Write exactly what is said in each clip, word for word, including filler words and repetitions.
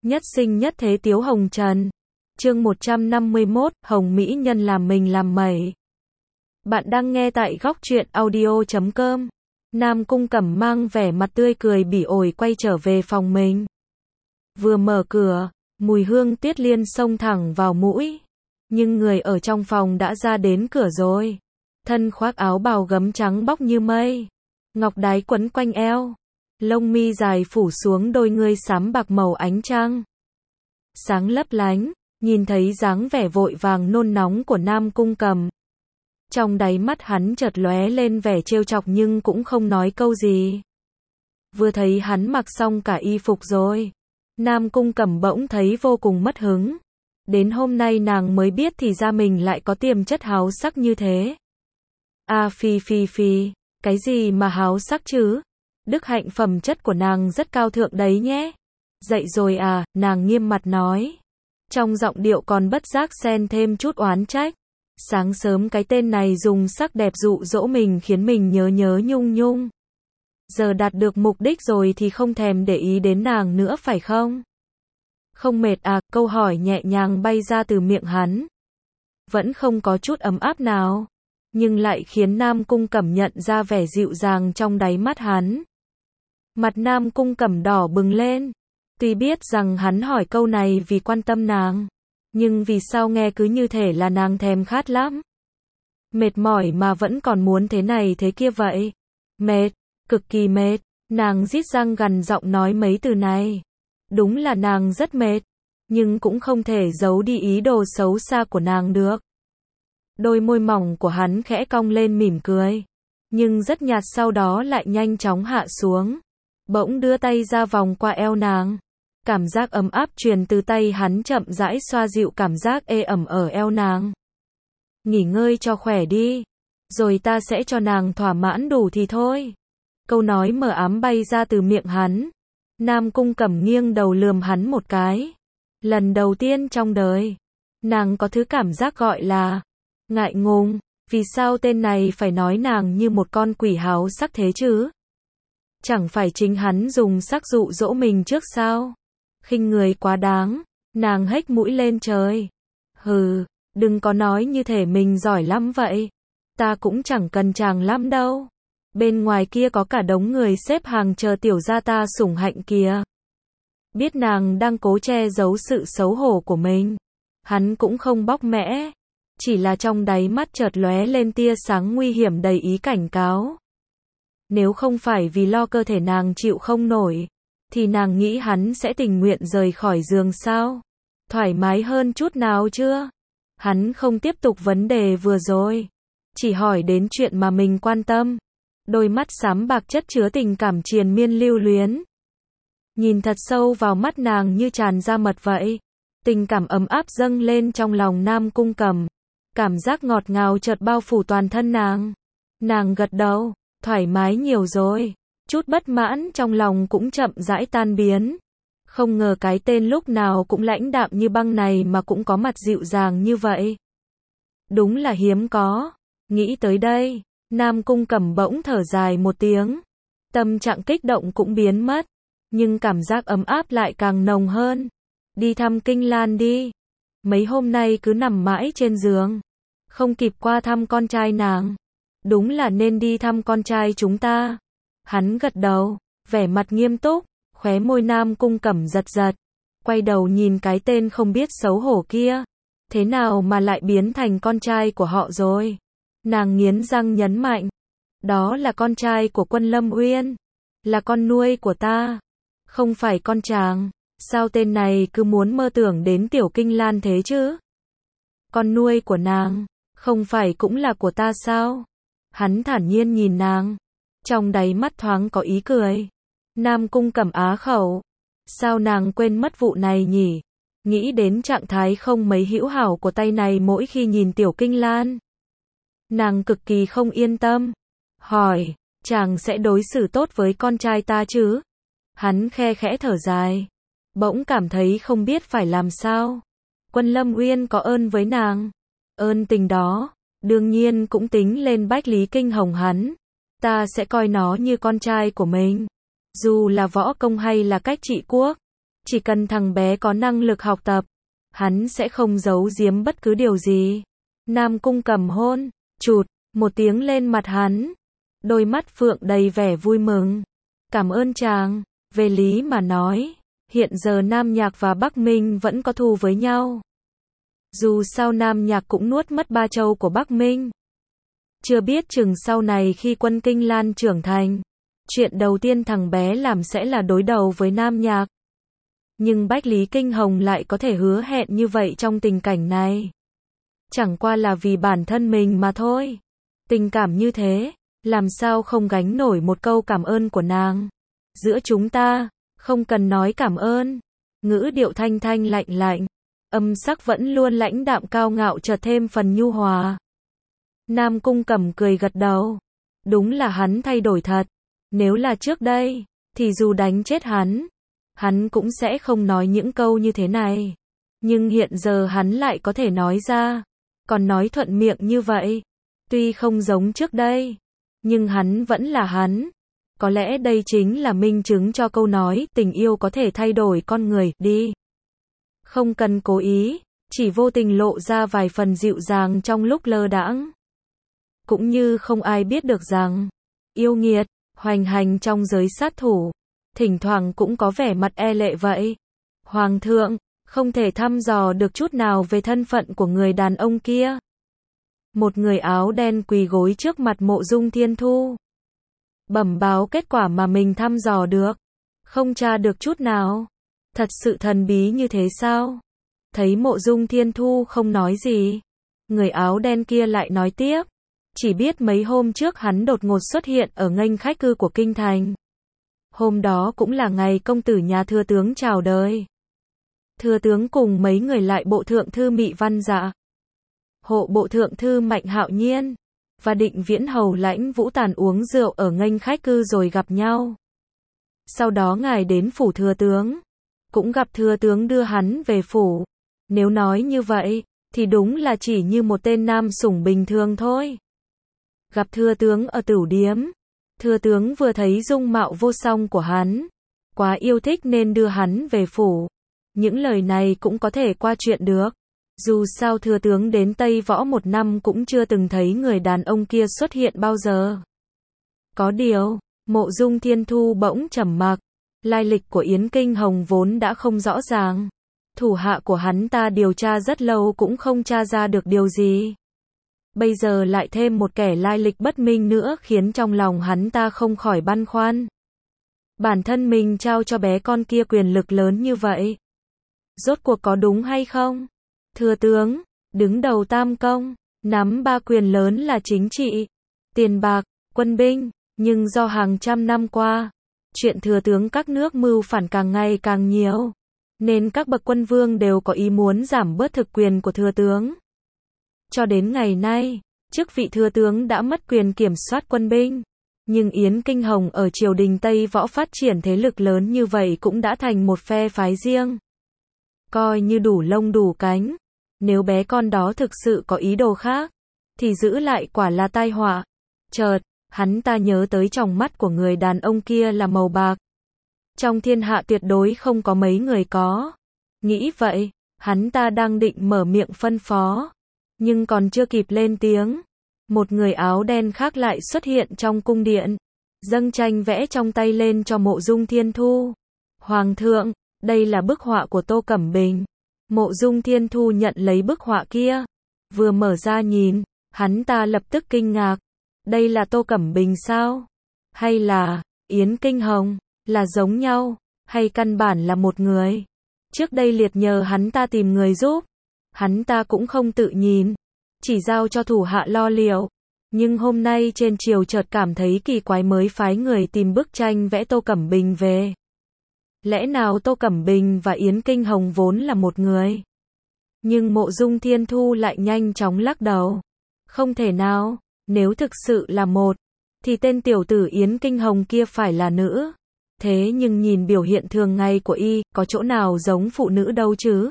Nhất sinh nhất thế Tiếu Hồng Trần. Chương một trăm năm mươi mốt, Hồng Mỹ Nhân làm mình làm mẩy. Bạn đang nghe tại góc truyện audio chấm com. Nam Cung Cẩm mang vẻ mặt tươi cười bỉ ổi quay trở về phòng mình. Vừa mở cửa, mùi hương Tiết Liên xông thẳng vào mũi. Nhưng người ở trong phòng đã ra đến cửa rồi. Thân khoác áo bào gấm trắng bóc như mây. Ngọc đái quấn quanh eo. Lông mi dài phủ xuống đôi ngươi xám bạc màu ánh trăng. Sáng lấp lánh, nhìn thấy dáng vẻ vội vàng nôn nóng của Nam Cung Cẩm. Trong đáy mắt hắn chợt lóe lên vẻ trêu chọc nhưng cũng không nói câu gì. Vừa thấy hắn mặc xong cả y phục rồi, Nam Cung Cẩm bỗng thấy vô cùng mất hứng. Đến hôm nay nàng mới biết thì ra mình lại có tiềm chất háo sắc như thế. À phi phi phi, cái gì mà háo sắc chứ? Đức hạnh phẩm chất của nàng rất cao thượng đấy nhé. Dậy rồi à, nàng nghiêm mặt nói. Trong giọng điệu còn bất giác xen thêm chút oán trách. Sáng sớm cái tên này dùng sắc đẹp dụ dỗ mình khiến mình nhớ nhớ nhung nhung. Giờ đạt được mục đích rồi thì không thèm để ý đến nàng nữa phải không? Không mệt à, câu hỏi nhẹ nhàng bay ra từ miệng hắn. Vẫn không có chút ấm áp nào. Nhưng lại khiến Nam Cung Cẩm nhận ra vẻ dịu dàng trong đáy mắt hắn. Mặt Nam Cung Cẩm đỏ bừng lên. Tuy biết rằng hắn hỏi câu này vì quan tâm nàng. Nhưng vì sao nghe cứ như thể là nàng thèm khát lắm. Mệt mỏi mà vẫn còn muốn thế này thế kia vậy. Mệt, cực kỳ mệt. Nàng rít răng gằn giọng nói mấy từ này. Đúng là nàng rất mệt. Nhưng cũng không thể giấu đi ý đồ xấu xa của nàng được. Đôi môi mỏng của hắn khẽ cong lên mỉm cười. Nhưng rất nhạt sau đó lại nhanh chóng hạ xuống. Bỗng đưa tay ra vòng qua eo nàng. Cảm giác ấm áp truyền từ tay hắn chậm rãi xoa dịu cảm giác ê ẩm ở eo nàng. Nghỉ ngơi cho khỏe đi. Rồi ta sẽ cho nàng thỏa mãn đủ thì thôi. Câu nói mờ ám bay ra từ miệng hắn. Nam Cung Cẩm nghiêng đầu lườm hắn một cái. Lần đầu tiên trong đời, nàng có thứ cảm giác gọi là ngại ngùng. Vì sao tên này phải nói nàng như một con quỷ háo sắc thế chứ? Chẳng phải chính hắn dùng sắc dụ dỗ mình trước sao? Khinh người quá đáng. Nàng hếch mũi lên trời. Hừ, đừng có nói như thể mình giỏi lắm vậy. Ta cũng chẳng cần chàng lắm đâu. Bên ngoài kia có cả đống người xếp hàng chờ tiểu gia ta sủng hạnh kìa. Biết nàng đang cố che giấu sự xấu hổ của mình. Hắn cũng không bóc mẽ. Chỉ là trong đáy mắt chợt lóe lên tia sáng nguy hiểm đầy ý cảnh cáo. Nếu không phải vì lo cơ thể nàng chịu không nổi, thì nàng nghĩ hắn sẽ tình nguyện rời khỏi giường sao? Thoải mái hơn chút nào chưa? Hắn không tiếp tục vấn đề vừa rồi. Chỉ hỏi đến chuyện mà mình quan tâm. Đôi mắt xám bạc chất chứa tình cảm triền miên lưu luyến. Nhìn thật sâu vào mắt nàng như tràn ra mật vậy. Tình cảm ấm áp dâng lên trong lòng Nam Cung Cẩm. Cảm giác ngọt ngào chợt bao phủ toàn thân nàng. Nàng gật đầu, thoải mái nhiều rồi. Chút bất mãn trong lòng cũng chậm rãi tan biến. Không ngờ cái tên lúc nào cũng lãnh đạm như băng này mà cũng có mặt dịu dàng như vậy. Đúng là hiếm có. Nghĩ tới đây, Nam Cung Cẩm bỗng thở dài một tiếng. Tâm trạng kích động cũng biến mất. Nhưng cảm giác ấm áp lại càng nồng hơn. Đi thăm Kinh Lan đi. Mấy hôm nay cứ nằm mãi trên giường. Không kịp qua thăm con trai nàng. Đúng là nên đi thăm con trai chúng ta. Hắn gật đầu, vẻ mặt nghiêm túc, khóe môi Nam Cung Cẩm giật giật. Quay đầu nhìn cái tên không biết xấu hổ kia. Thế nào mà lại biến thành con trai của họ rồi? Nàng nghiến răng nhấn mạnh. Đó là con trai của Quân Lâm Uyên. Là con nuôi của ta. Không phải con chàng. Sao tên này cứ muốn mơ tưởng đến Tiểu Kinh Lan thế chứ? Con nuôi của nàng, không phải cũng là của ta sao? Hắn thản nhiên nhìn nàng. Trong đáy mắt thoáng có ý cười. Nam Cung Cẩm á khẩu. Sao nàng quên mất vụ này nhỉ? Nghĩ đến trạng thái không mấy hữu hảo của tay này mỗi khi nhìn Tiểu Kinh Lan. Nàng cực kỳ không yên tâm. Hỏi, chàng sẽ đối xử tốt với con trai ta chứ? Hắn khe khẽ thở dài. Bỗng cảm thấy không biết phải làm sao. Quân Lâm Uyên có ơn với nàng. Ơn tình đó, đương nhiên cũng tính lên Bách Lý Kinh Hồng hắn. Ta sẽ coi nó như con trai của mình. Dù là võ công hay là cách trị quốc. Chỉ cần thằng bé có năng lực học tập, hắn sẽ không giấu giếm bất cứ điều gì. Nam Cung Cẩm hôn, chụt, một tiếng lên mặt hắn. Đôi mắt phượng đầy vẻ vui mừng. Cảm ơn chàng, về lý mà nói, hiện giờ Nam Nhạc và Bắc Minh vẫn có thù với nhau. Dù sao Nam Nhạc cũng nuốt mất ba châu của Bắc Minh. Chưa biết chừng sau này khi quân Kinh Lan trưởng thành, chuyện đầu tiên thằng bé làm sẽ là đối đầu với Nam Nhạc. Nhưng Bách Lý Kinh Hồng lại có thể hứa hẹn như vậy trong tình cảnh này. Chẳng qua là vì bản thân mình mà thôi. Tình cảm như thế, làm sao không gánh nổi một câu cảm ơn của nàng. Giữa chúng ta, không cần nói cảm ơn. Ngữ điệu thanh thanh lạnh lạnh, âm sắc vẫn luôn lãnh đạm cao ngạo chợt thêm phần nhu hòa. Nam Cung Cẩm cười gật đầu. Đúng là hắn thay đổi thật. Nếu là trước đây, thì dù đánh chết hắn, hắn cũng sẽ không nói những câu như thế này. Nhưng hiện giờ hắn lại có thể nói ra, còn nói thuận miệng như vậy. Tuy không giống trước đây, nhưng hắn vẫn là hắn. Có lẽ đây chính là minh chứng cho câu nói tình yêu có thể thay đổi con người đi. Không cần cố ý, chỉ vô tình lộ ra vài phần dịu dàng trong lúc lơ đãng. Cũng như không ai biết được rằng, yêu nghiệt, hoành hành trong giới sát thủ, thỉnh thoảng cũng có vẻ mặt e lệ vậy. Hoàng thượng, không thể thăm dò được chút nào về thân phận của người đàn ông kia. Một người áo đen quỳ gối trước mặt Mộ Dung Thiên Thu. Bẩm báo kết quả mà mình thăm dò được. Không tra được chút nào. Thật sự thần bí như thế sao? Thấy Mộ Dung Thiên Thu không nói gì, người áo đen kia lại nói tiếp. Chỉ biết mấy hôm trước hắn đột ngột xuất hiện ở nghênh khách cư của kinh thành. Hôm đó cũng là ngày công tử nhà thừa tướng chào đời. Thừa tướng cùng mấy người lại bộ thượng thư Mị Văn Dạ, hộ bộ thượng thư Mạnh Hạo Nhiên và Định Viễn hầu Lãnh Vũ Tàn uống rượu ở nghênh khách cư rồi gặp nhau. Sau đó ngài đến phủ thừa tướng, cũng gặp thừa tướng đưa hắn về phủ. Nếu nói như vậy, thì đúng là chỉ như một tên nam sủng bình thường thôi. Gặp thừa tướng ở tửu điếm, thừa tướng vừa thấy dung mạo vô song của hắn, quá yêu thích nên đưa hắn về phủ. Những lời này cũng có thể qua chuyện được. Dù sao thừa tướng đến Tây Võ một năm cũng chưa từng thấy người đàn ông kia xuất hiện bao giờ. Có điều, Mộ Dung Thiên Thu bỗng trầm mặc. Lai lịch của Yến Kinh Hồng vốn đã không rõ ràng. Thủ hạ của hắn ta điều tra rất lâu cũng không tra ra được điều gì. Bây giờ lại thêm một kẻ lai lịch bất minh nữa khiến trong lòng hắn ta không khỏi băn khoăn. Bản thân mình trao cho bé con kia quyền lực lớn như vậy, rốt cuộc có đúng hay không? Thừa tướng, đứng đầu tam công, nắm ba quyền lớn là chính trị, tiền bạc, quân binh, nhưng do hàng trăm năm qua, chuyện thừa tướng các nước mưu phản càng ngày càng nhiều, nên các bậc quân vương đều có ý muốn giảm bớt thực quyền của thừa tướng. Cho đến ngày nay, chức vị thừa tướng đã mất quyền kiểm soát quân binh, nhưng Yến Kinh Hồng ở triều đình Tây Võ phát triển thế lực lớn như vậy cũng đã thành một phe phái riêng. Coi như đủ lông đủ cánh, nếu bé con đó thực sự có ý đồ khác, thì giữ lại quả là tai họa. Chợt, hắn ta nhớ tới tròng mắt của người đàn ông kia là màu bạc. Trong thiên hạ tuyệt đối không có mấy người có. Nghĩ vậy, hắn ta đang định mở miệng phân phó, nhưng còn chưa kịp lên tiếng, một người áo đen khác lại xuất hiện trong cung điện, dâng tranh vẽ trong tay lên cho Mộ Dung Thiên Thu. Hoàng thượng, đây là bức họa của Tô Cẩm Bình. Mộ Dung Thiên Thu nhận lấy bức họa kia, vừa mở ra nhìn, hắn ta lập tức kinh ngạc. Đây là Tô Cẩm Bình sao? Hay là Yến Kinh Hồng? Là giống nhau, hay căn bản là một người? Trước đây liệt nhờ hắn ta tìm người giúp, hắn ta cũng không tự nhìn, chỉ giao cho thủ hạ lo liệu. Nhưng hôm nay trên triều chợt cảm thấy kỳ quái mới phái người tìm bức tranh vẽ Tô Cẩm Bình về. Lẽ nào Tô Cẩm Bình và Yến Kinh Hồng vốn là một người? Nhưng Mộ Dung Thiên Thu lại nhanh chóng lắc đầu. Không thể nào, nếu thực sự là một, thì tên tiểu tử Yến Kinh Hồng kia phải là nữ. Thế nhưng nhìn biểu hiện thường ngày của y, có chỗ nào giống phụ nữ đâu chứ?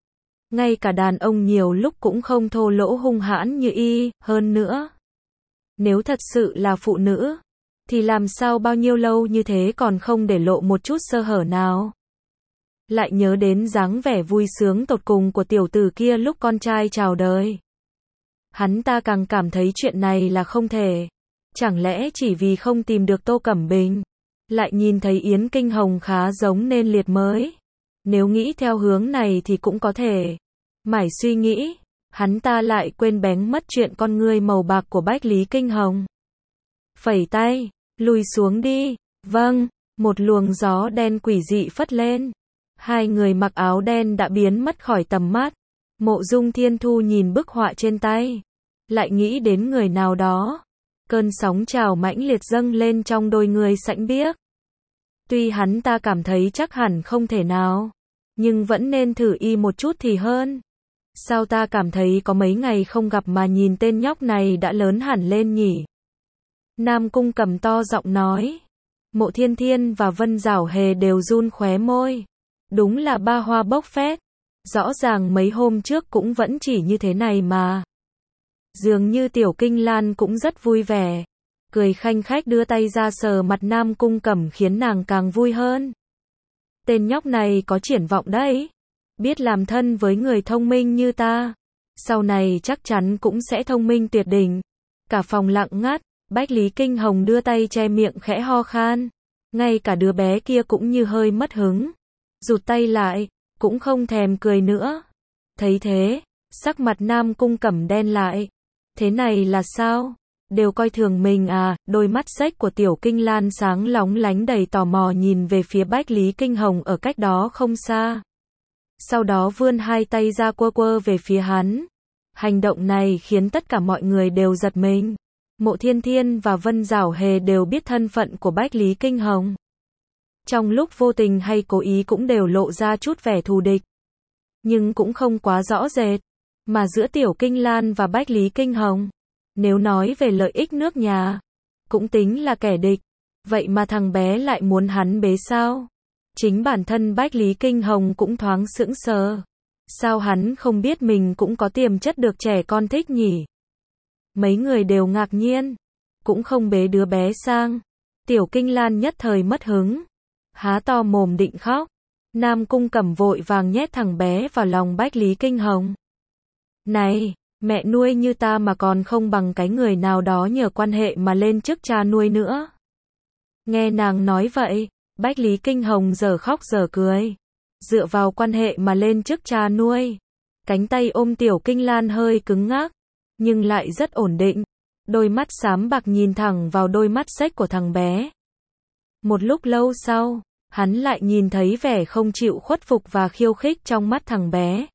Ngay cả đàn ông nhiều lúc cũng không thô lỗ hung hãn như y, hơn nữa. Nếu thật sự là phụ nữ, thì làm sao bao nhiêu lâu như thế còn không để lộ một chút sơ hở nào? lại nhớ đến dáng vẻ vui sướng tột cùng của tiểu tử kia lúc con trai chào đời. Hắn ta càng cảm thấy chuyện này là không thể. Chẳng lẽ chỉ vì không tìm được Tô Cẩm Bình, lại nhìn thấy Yến Kinh Hồng khá giống nên liệt mới? Nếu nghĩ theo hướng này thì cũng có thể. Mải suy nghĩ, hắn ta lại quên bén mất chuyện con ngươi màu bạc của Bách Lý Kinh Hồng. Phẩy tay, lùi xuống đi. Vâng, một luồng gió đen quỷ dị phất lên. Hai người mặc áo đen đã biến mất khỏi tầm mắt. Mộ Dung Thiên Thu nhìn bức họa trên tay, lại nghĩ đến người nào đó. Cơn sóng trào mãnh liệt dâng lên trong đôi người sãnh biếc. Tuy hắn ta cảm thấy chắc hẳn không thể nào, nhưng vẫn nên thử y một chút thì hơn. Sao ta cảm thấy có mấy ngày không gặp mà nhìn tên nhóc này đã lớn hẳn lên nhỉ? Nam Cung Cẩm to giọng nói. Mộ Thiên Thiên và Vân Giảo Hề đều run khóe môi. Đúng là ba hoa bốc phét. Rõ ràng mấy hôm trước cũng vẫn chỉ như thế này mà. Dường như Tiểu Kinh Lan cũng rất vui vẻ, cười khanh khách đưa tay ra sờ mặt Nam Cung Cẩm khiến nàng càng vui hơn. Tên nhóc này có triển vọng đấy, biết làm thân với người thông minh như ta, sau này chắc chắn cũng sẽ thông minh tuyệt đỉnh. Cả phòng lặng ngắt, Bách Lý Kinh Hồng đưa tay che miệng khẽ ho khan, ngay cả đứa bé kia cũng như hơi mất hứng, rụt tay lại, cũng không thèm cười nữa. Thấy thế, sắc mặt Nam Cung Cẩm đen lại. Thế này là sao? Đều coi thường mình à? Đôi mắt xếch của Tiểu Kinh Lan sáng lóng lánh đầy tò mò nhìn về phía Bách Lý Kinh Hồng ở cách đó không xa. Sau đó vươn hai tay ra quơ quơ về phía hắn. Hành động này khiến tất cả mọi người đều giật mình. Mộ Thiên Thiên và Vân Giảo Hề đều biết thân phận của Bách Lý Kinh Hồng. Trong lúc vô tình hay cố ý cũng đều lộ ra chút vẻ thù địch. Nhưng cũng không quá rõ rệt. Mà giữa Tiểu Kinh Lan và Bách Lý Kinh Hồng, nếu nói về lợi ích nước nhà, cũng tính là kẻ địch. Vậy mà thằng bé lại muốn hắn bế sao? Chính bản thân Bách Lý Kinh Hồng cũng thoáng sững sờ. Sao hắn không biết mình cũng có tiềm chất được trẻ con thích nhỉ? Mấy người đều ngạc nhiên. Cũng không bế đứa bé sang. Tiểu Kinh Lan nhất thời mất hứng, há to mồm định khóc. Nam Cung Cẩm vội vàng nhét thằng bé vào lòng Bách Lý Kinh Hồng. Này, mẹ nuôi như ta mà còn không bằng cái người nào đó nhờ quan hệ mà lên chức cha nuôi nữa. Nghe nàng nói vậy, Bách Lý Kinh Hồng giờ khóc giờ cười. Dựa vào quan hệ mà lên chức cha nuôi. Cánh tay ôm Tiểu Kinh Lan hơi cứng ngắc, nhưng lại rất ổn định. Đôi mắt xám bạc nhìn thẳng vào đôi mắt xếch của thằng bé. Một lúc lâu sau, hắn lại nhìn thấy vẻ không chịu khuất phục và khiêu khích trong mắt thằng bé.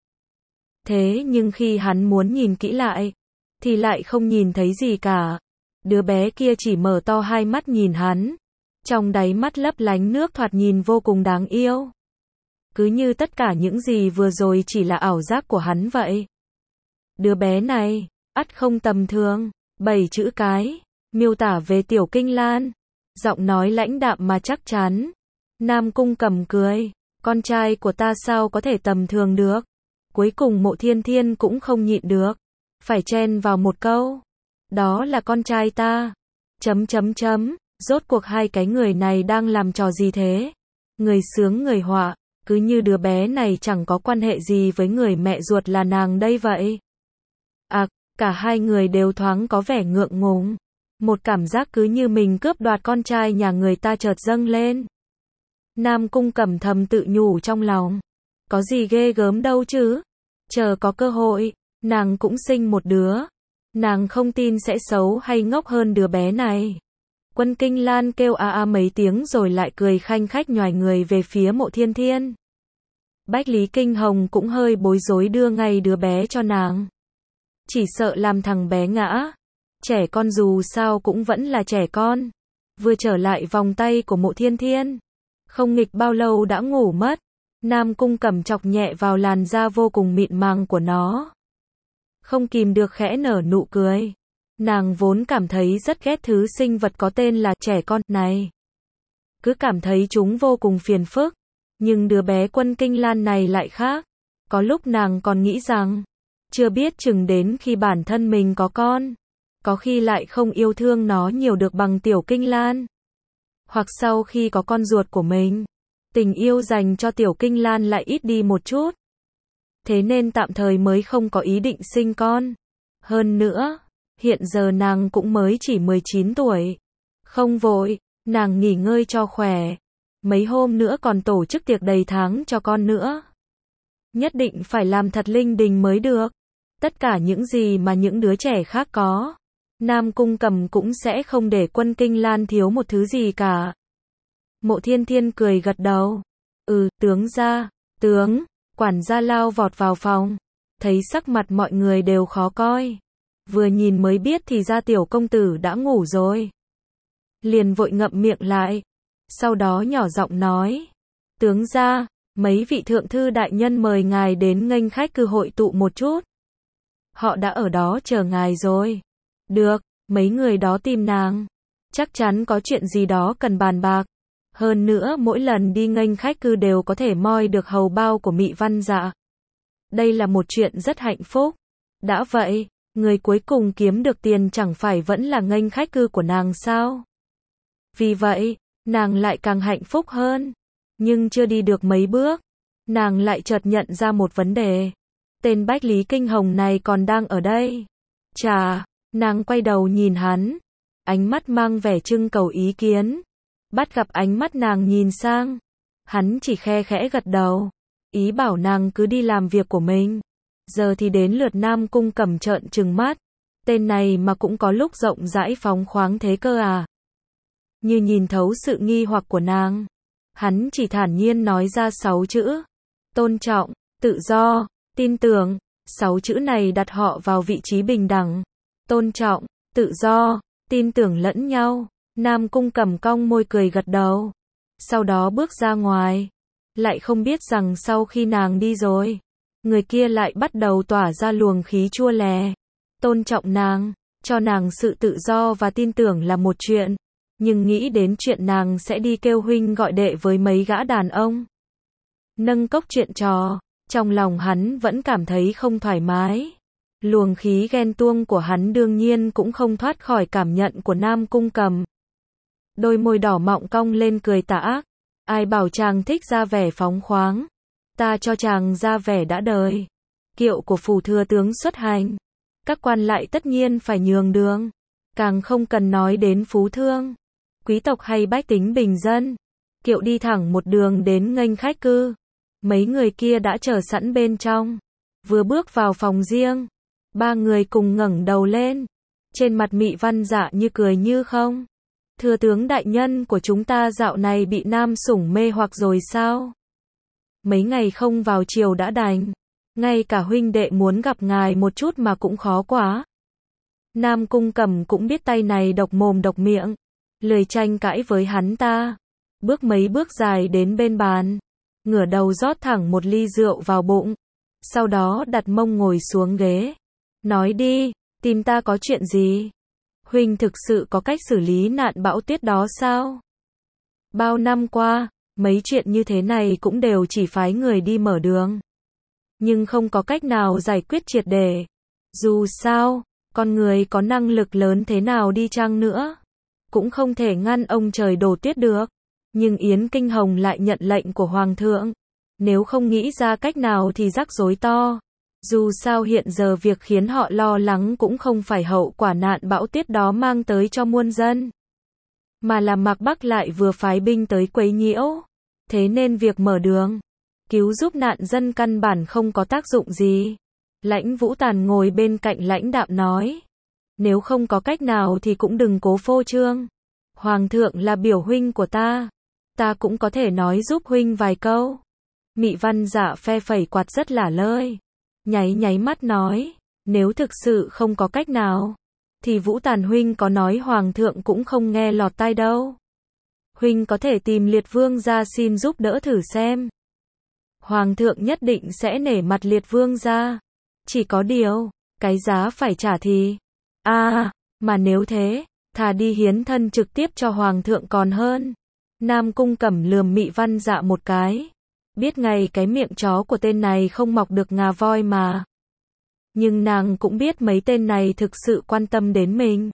Thế nhưng khi hắn muốn nhìn kỹ lại, thì lại không nhìn thấy gì cả. Đứa bé kia chỉ mở to hai mắt nhìn hắn. Trong đáy mắt lấp lánh nước thoạt nhìn vô cùng đáng yêu. Cứ như tất cả những gì vừa rồi chỉ là ảo giác của hắn vậy. Đứa bé này, ắt không tầm thường. Bảy chữ cái, miêu tả về Tiểu Kinh Lan. Giọng nói lãnh đạm mà chắc chắn. Nam Cung Cẩm cười. Con trai của ta sao có thể tầm thường được? Cuối cùng Mộ Thiên Thiên cũng không nhịn được, phải chen vào một câu. Đó là con trai ta. Chấm chấm chấm. Rốt cuộc hai cái người này đang làm trò gì thế? Người sướng người họa, cứ như đứa bé này chẳng có quan hệ gì với người mẹ ruột là nàng đây vậy. À, cả hai người đều thoáng có vẻ ngượng ngùng. Một cảm giác cứ như mình cướp đoạt con trai nhà người ta chợt dâng lên. Nam Cung Cẩm thầm tự nhủ trong lòng. Có gì ghê gớm đâu chứ. Chờ có cơ hội, nàng cũng sinh một đứa. Nàng không tin sẽ xấu hay ngốc hơn đứa bé này. Quân Kinh Lan kêu a a mấy tiếng rồi lại cười khanh khách nhoài người về phía Mộ Thiên Thiên. Bách Lý Kinh Hồng cũng hơi bối rối đưa ngay đứa bé cho nàng. Chỉ sợ làm thằng bé ngã. Trẻ con dù sao cũng vẫn là trẻ con. Vừa trở lại vòng tay của Mộ Thiên Thiên, không nghịch bao lâu đã ngủ mất. Nam Cung Cẩm chọc nhẹ vào làn da vô cùng mịn màng của nó. Không kìm được khẽ nở nụ cười. Nàng vốn cảm thấy rất ghét thứ sinh vật có tên là trẻ con này. Cứ cảm thấy chúng vô cùng phiền phức. Nhưng đứa bé Quân Kinh Lan này lại khác. Có lúc nàng còn nghĩ rằng, chưa biết chừng đến khi bản thân mình có con, có khi lại không yêu thương nó nhiều được bằng Tiểu Kinh Lan. Hoặc sau khi có con ruột của mình, Tình yêu dành cho Tiểu Kinh Lan lại ít đi một chút. Thế nên tạm thời mới không có ý định sinh con. Hơn nữa, hiện giờ nàng cũng mới chỉ mười chín tuổi. Không vội, nàng nghỉ ngơi cho khỏe. Mấy hôm nữa còn tổ chức tiệc đầy tháng cho con nữa. Nhất định phải làm thật linh đình mới được. Tất cả những gì mà những đứa trẻ khác có, Nam Cung Cẩm cũng sẽ không để Quân Kinh Lan thiếu một thứ gì cả. Mộ Thiên Thiên cười gật đầu. Ừ, tướng gia, tướng, quản gia lao vọt vào phòng. Thấy sắc mặt mọi người đều khó coi. Vừa nhìn mới biết thì ra tiểu công tử đã ngủ rồi. Liền vội ngậm miệng lại. Sau đó nhỏ giọng nói. Tướng gia, mấy vị thượng thư đại nhân mời ngài đến nghênh khách cư hội tụ một chút. Họ đã ở đó chờ ngài rồi. Được, mấy người đó tìm nàng. Chắc chắn có chuyện gì đó cần bàn bạc. Hơn nữa mỗi lần đi nghênh khách cư đều có thể moi được hầu bao của Mị Văn Dạ. Đây là một chuyện rất hạnh phúc. Đã vậy, người cuối cùng kiếm được tiền chẳng phải vẫn là nghênh khách cư của nàng sao? Vì vậy, nàng lại càng hạnh phúc hơn. Nhưng chưa đi được mấy bước, nàng lại chợt nhận ra một vấn đề. Tên Bách Lý Kinh Hồng này còn đang ở đây. Chà, nàng quay đầu nhìn hắn. Ánh mắt mang vẻ trưng cầu ý kiến. Bắt gặp ánh mắt nàng nhìn sang. Hắn chỉ khe khẽ gật đầu. Ý bảo nàng cứ đi làm việc của mình. Giờ thì đến lượt Nam Cung Cẩm trợn trừng mắt. Tên này mà cũng có lúc rộng rãi phóng khoáng thế cơ à? Như nhìn thấu sự nghi hoặc của nàng. Hắn chỉ thản nhiên nói ra sáu chữ. Tôn trọng, tự do, tin tưởng. Sáu chữ này đặt họ vào vị trí bình đẳng. Tôn trọng, tự do, tin tưởng lẫn nhau. Nam Cung Cẩm cong môi cười gật đầu. Sau đó bước ra ngoài. Lại không biết rằng sau khi nàng đi rồi, người kia lại bắt đầu tỏa ra luồng khí chua lè. Tôn trọng nàng, cho nàng sự tự do và tin tưởng là một chuyện. Nhưng nghĩ đến chuyện nàng sẽ đi kêu huynh gọi đệ với mấy gã đàn ông. Nâng cốc chuyện trò, trong lòng hắn vẫn cảm thấy không thoải mái. Luồng khí ghen tuông của hắn đương nhiên cũng không thoát khỏi cảm nhận của Nam Cung Cẩm. Đôi môi đỏ mọng cong lên cười tà ác. Ai bảo chàng thích ra vẻ phóng khoáng. Ta cho chàng ra vẻ đã đời. Kiệu của phủ thừa tướng xuất hành. Các quan lại tất nhiên phải nhường đường. Càng không cần nói đến phú thương, quý tộc hay bách tính bình dân. Kiệu đi thẳng một đường đến nghênh khách cư. Mấy người kia đã chờ sẵn bên trong. Vừa bước vào phòng riêng, ba người cùng ngẩng đầu lên. Trên mặt Mị Văn Dạ như cười như không. Thừa tướng đại nhân của chúng ta dạo này bị nam sủng mê hoặc rồi sao? Mấy ngày không vào triều đã đành. Ngay cả huynh đệ muốn gặp ngài một chút mà cũng khó quá. Nam Cung Cẩm cũng biết tay này độc mồm độc miệng. Lười tranh cãi với hắn ta. Bước mấy bước dài đến bên bàn. Ngửa đầu rót thẳng một ly rượu vào bụng. Sau đó đặt mông ngồi xuống ghế. Nói đi, tìm ta có chuyện gì? Huynh thực sự có cách xử lý nạn bão tuyết đó sao? Bao năm qua, mấy chuyện như thế này cũng đều chỉ phái người đi mở đường. Nhưng không có cách nào giải quyết triệt để. Dù sao, con người có năng lực lớn thế nào đi chăng nữa, cũng không thể ngăn ông trời đổ tuyết được. Nhưng Yến Kinh Hồng lại nhận lệnh của Hoàng thượng. Nếu không nghĩ ra cách nào thì rắc rối to. Dù sao hiện giờ việc khiến họ lo lắng cũng không phải hậu quả nạn bão tuyết đó mang tới cho muôn dân, mà là Mạc Bắc lại vừa phái binh tới quấy nhiễu. Thế nên việc mở đường, cứu giúp nạn dân căn bản không có tác dụng gì. Lãnh Vũ Tàn ngồi bên cạnh lãnh đạm nói. Nếu không có cách nào thì cũng đừng cố phô trương. Hoàng thượng là biểu huynh của ta. Ta cũng có thể nói giúp huynh vài câu. Mị Văn Dạ phe phẩy quạt rất lả lơi. Nháy nháy mắt nói. Nếu thực sự không có cách nào, thì Vũ Tàn huynh có nói Hoàng thượng cũng không nghe lọt tai đâu. Huynh có thể tìm Liệt Vương ra xin giúp đỡ thử xem. Hoàng thượng nhất định sẽ nể mặt Liệt Vương ra. Chỉ có điều, cái giá phải trả thì... À, mà nếu thế, thà đi hiến thân trực tiếp cho Hoàng thượng còn hơn. Nam Cung Cẩm lườm Mị Văn Dạ một cái. Biết ngay cái miệng chó của tên này không mọc được ngà voi mà. Nhưng nàng cũng biết mấy tên này thực sự quan tâm đến mình.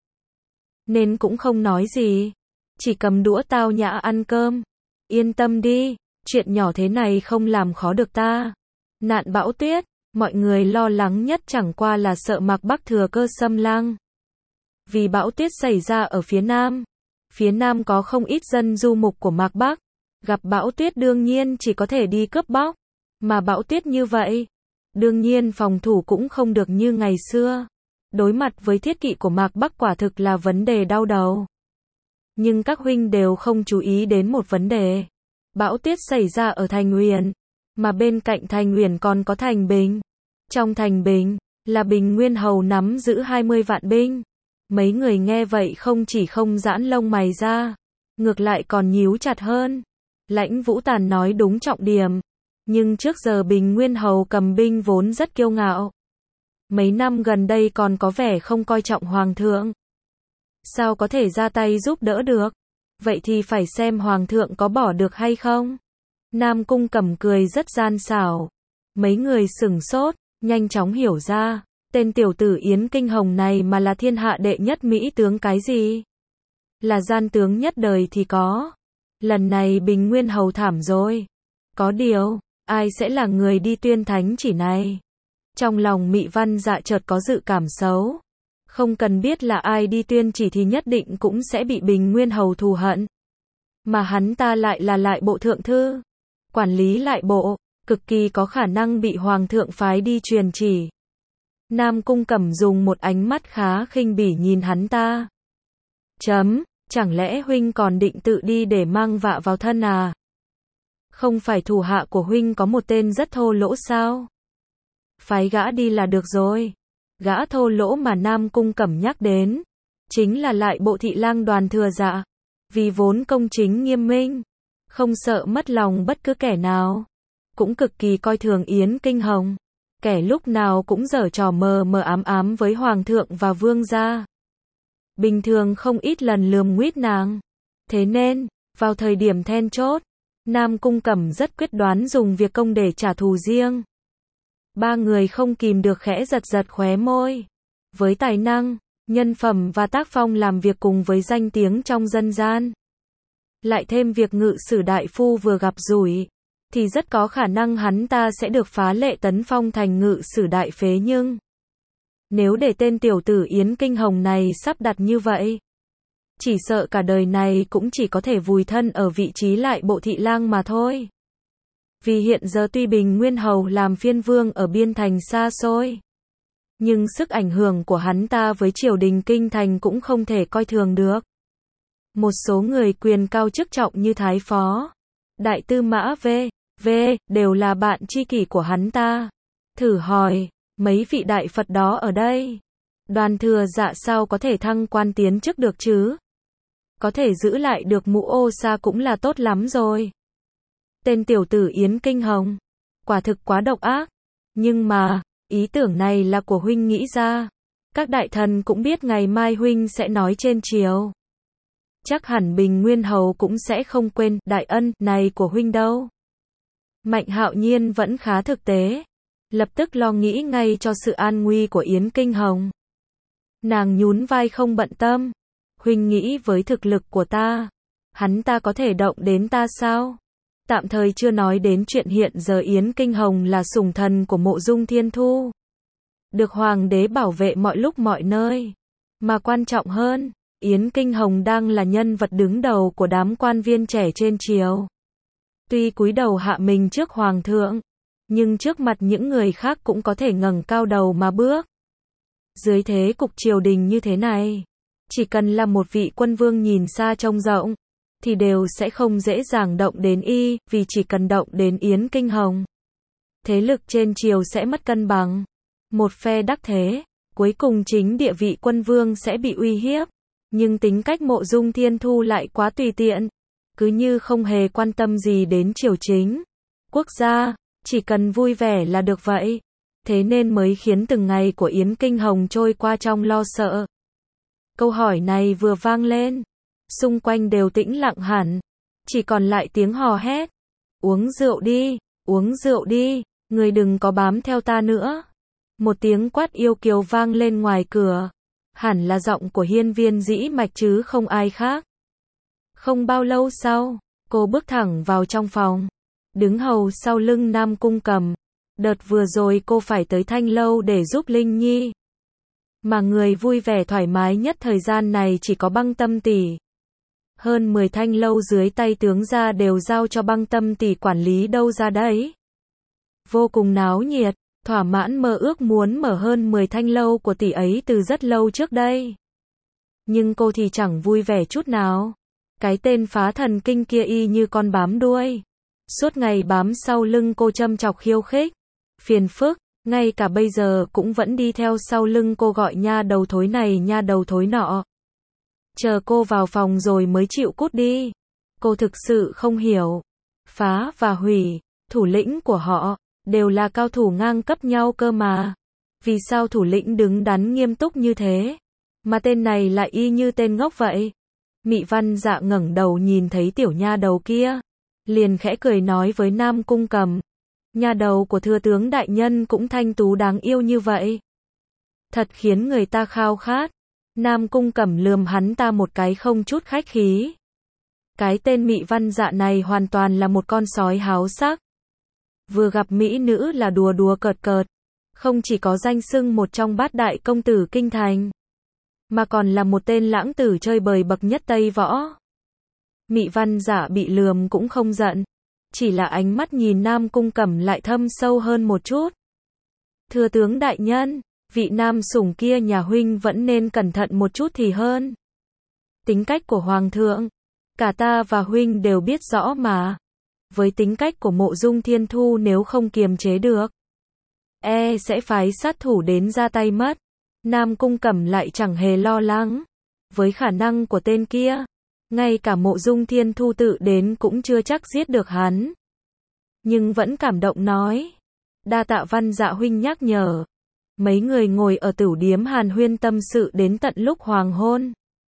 Nên cũng không nói gì. Chỉ cầm đũa tao nhã ăn cơm. Yên tâm đi, chuyện nhỏ thế này không làm khó được ta. Nạn bão tuyết, mọi người lo lắng nhất chẳng qua là sợ Mạc Bắc thừa cơ xâm lăng. Vì bão tuyết xảy ra ở phía Nam. Phía Nam có không ít dân du mục của Mạc Bắc. Gặp bão tuyết đương nhiên chỉ có thể đi cướp bóc. Mà bão tuyết như vậy, đương nhiên phòng thủ cũng không được như ngày xưa. Đối mặt với thiết kỵ của Mạc Bắc quả thực là vấn đề đau đầu. Nhưng các huynh đều không chú ý đến một vấn đề. Bão tuyết xảy ra ở Thành Uyển, mà bên cạnh Thành Uyển còn có Thành Bình. Trong Thành Bình, là Bình Nguyên Hầu nắm giữ hai mươi vạn binh. Mấy người nghe vậy không chỉ không giãn lông mày ra, ngược lại còn nhíu chặt hơn. Lãnh Vũ Tàn nói đúng trọng điểm. Nhưng trước giờ Bình Nguyên Hầu cầm binh vốn rất kiêu ngạo. Mấy năm gần đây còn có vẻ không coi trọng Hoàng thượng. Sao có thể ra tay giúp đỡ được? Vậy thì phải xem Hoàng thượng có bỏ được hay không? Nam Cung Cẩm cười rất gian xảo. Mấy người sửng sốt, nhanh chóng hiểu ra. Tên tiểu tử Yến Kinh Hồng này mà là thiên hạ đệ nhất Mỹ tướng cái gì? Là gian tướng nhất đời thì có. Lần này Bình Nguyên Hầu thảm rồi. Có điều, ai sẽ là người đi tuyên thánh chỉ này? Trong lòng Mị Văn Dạ chợt có dự cảm xấu. Không cần biết là ai đi tuyên chỉ thì nhất định cũng sẽ bị Bình Nguyên Hầu thù hận. Mà hắn ta lại là lại bộ thượng thư. Quản lý lại bộ, cực kỳ có khả năng bị Hoàng thượng phái đi truyền chỉ. Nam Cung Cẩm dùng một ánh mắt khá khinh bỉ nhìn hắn ta. Chấm, chẳng lẽ huynh còn định tự đi để mang vạ vào thân à? Không phải thủ hạ của huynh có một tên rất thô lỗ sao? Phái gã đi là được rồi. Gã thô lỗ mà Nam Cung Cẩm nhắc đến, chính là lại bộ thị lang Đoàn Thừa Dạ. Vì vốn công chính nghiêm minh, không sợ mất lòng bất cứ kẻ nào, cũng cực kỳ coi thường Yến Kinh Hồng. Kẻ lúc nào cũng giở trò mờ mờ ám ám với Hoàng thượng và Vương gia. Bình thường không ít lần lườm nguýt nàng. Thế nên, vào thời điểm then chốt, Nam Cung Cẩm rất quyết đoán dùng việc công để trả thù riêng. Ba người không kìm được khẽ giật giật khóe môi. Với tài năng, nhân phẩm và tác phong làm việc cùng với danh tiếng trong dân gian, lại thêm việc ngự sử đại phu vừa gặp rủi, thì rất có khả năng hắn ta sẽ được phá lệ tấn phong thành ngự sử đại phế. Nhưng nếu để tên tiểu tử Yến Kinh Hồng này sắp đặt như vậy, chỉ sợ cả đời này cũng chỉ có thể vùi thân ở vị trí lại bộ thị lang mà thôi. Vì hiện giờ tuy Bình Nguyên Hầu làm phiên vương ở biên thành xa xôi, nhưng sức ảnh hưởng của hắn ta với triều đình kinh thành cũng không thể coi thường được. Một số người quyền cao chức trọng như Thái Phó, Đại Tư Mã V, V, đều là bạn tri kỷ của hắn ta. Thử hỏi, mấy vị đại Phật đó ở đây, Đoàn Thừa Dạ sao có thể thăng quan tiến chức được chứ? Có thể giữ lại được mũ ô sa cũng là tốt lắm rồi. Tên tiểu tử Yến Kinh Hồng, quả thực quá độc ác. Nhưng mà, ý tưởng này là của huynh nghĩ ra. Các đại thần cũng biết ngày mai huynh sẽ nói trên triều. Chắc hẳn Bình Nguyên Hầu cũng sẽ không quên đại ân này của huynh đâu. Mạnh Hạo Nhiên vẫn khá thực tế, lập tức lo nghĩ ngay cho sự an nguy của Yến Kinh Hồng. Nàng nhún vai không bận tâm. Huynh nghĩ với thực lực của ta, hắn ta có thể động đến ta sao? Tạm thời chưa nói đến chuyện hiện giờ Yến Kinh Hồng là sủng thần của Mộ Dung Thiên Thu, được hoàng đế bảo vệ mọi lúc mọi nơi. Mà quan trọng hơn, Yến Kinh Hồng đang là nhân vật đứng đầu của đám quan viên trẻ trên triều. Tuy cúi đầu hạ mình trước hoàng thượng, nhưng trước mặt những người khác cũng có thể ngẩng cao đầu mà bước. Dưới thế cục triều đình như thế này, chỉ cần là một vị quân vương nhìn xa trông rộng, thì đều sẽ không dễ dàng động đến y, vì chỉ cần động đến Yến Kinh Hồng, thế lực trên triều sẽ mất cân bằng. Một phe đắc thế, cuối cùng chính địa vị quân vương sẽ bị uy hiếp. Nhưng tính cách Mộ Dung Thiên Thu lại quá tùy tiện, cứ như không hề quan tâm gì đến triều chính, quốc gia, chỉ cần vui vẻ là được vậy. Thế nên mới khiến từng ngày của Yến Kinh Hồng trôi qua trong lo sợ. Câu hỏi này vừa vang lên, xung quanh đều tĩnh lặng hẳn, chỉ còn lại tiếng hò hét. Uống rượu đi, uống rượu đi, người đừng có bám theo ta nữa. Một tiếng quát yêu kiều vang lên ngoài cửa, hẳn là giọng của Hiên Viên Dĩ Mạch chứ không ai khác. Không bao lâu sau, cô bước thẳng vào trong phòng. đứng hầu sau lưng Nam Cung Cẩm. Đợt vừa rồi cô phải tới Thanh Lâu để giúp Linh Nhi. Mà người vui vẻ thoải mái nhất thời gian này chỉ có Băng Tâm tỷ. Hơn mười thanh lâu dưới tay tướng gia đều giao cho Băng Tâm tỷ quản lý đâu ra đấy. Vô cùng náo nhiệt, thỏa mãn mơ ước muốn mở hơn mười thanh lâu của tỷ ấy từ rất lâu trước đây. Nhưng cô thì chẳng vui vẻ chút nào. Cái tên phá thần kinh kia y như con bám đuôi. Suốt ngày bám sau lưng cô châm chọc khiêu khích. Phiền phức, ngay cả bây giờ cũng vẫn đi theo sau lưng cô gọi nha đầu thối này nha đầu thối nọ. Chờ cô vào phòng rồi mới chịu cút đi. Cô thực sự không hiểu. Phá và hủy, thủ lĩnh của họ, đều là cao thủ ngang cấp nhau cơ mà. Vì sao thủ lĩnh đứng đắn nghiêm túc như thế? Mà tên này lại y như tên ngốc vậy. Mị Văn Dạ ngẩng đầu nhìn thấy tiểu nha đầu kia. Liền khẽ cười nói với Nam Cung Cẩm. Nha đầu của thừa tướng đại nhân cũng thanh tú đáng yêu như vậy. Thật khiến người ta khao khát. Nam Cung Cẩm lườm hắn ta một cái không chút khách khí. Cái tên Mị Văn Dạ này hoàn toàn là một con sói háo sắc. Vừa gặp mỹ nữ là đùa đùa cợt cợt. Không chỉ có danh xưng một trong bát đại công tử kinh thành, mà còn là một tên lãng tử chơi bời bậc nhất Tây Võ. Mị Văn Dạ bị lườm cũng không giận. Chỉ là ánh mắt nhìn Nam Cung Cẩm lại thâm sâu hơn một chút. Thừa tướng đại nhân, vị nam sủng kia nhà huynh vẫn nên cẩn thận một chút thì hơn. Tính cách của hoàng thượng, cả ta và huynh đều biết rõ mà. Với tính cách của Mộ Dung Thiên Thu nếu không kiềm chế được, e sẽ phái sát thủ đến ra tay mất. Nam Cung Cẩm lại chẳng hề lo lắng. Với khả năng của tên kia, ngay cả Mộ Dung Thiên Thu tự đến cũng chưa chắc giết được hắn. Nhưng vẫn cảm động nói. Đa tạ Văn Dạ huynh nhắc nhở. Mấy người ngồi ở tửu điếm hàn huyên tâm sự đến tận lúc hoàng hôn.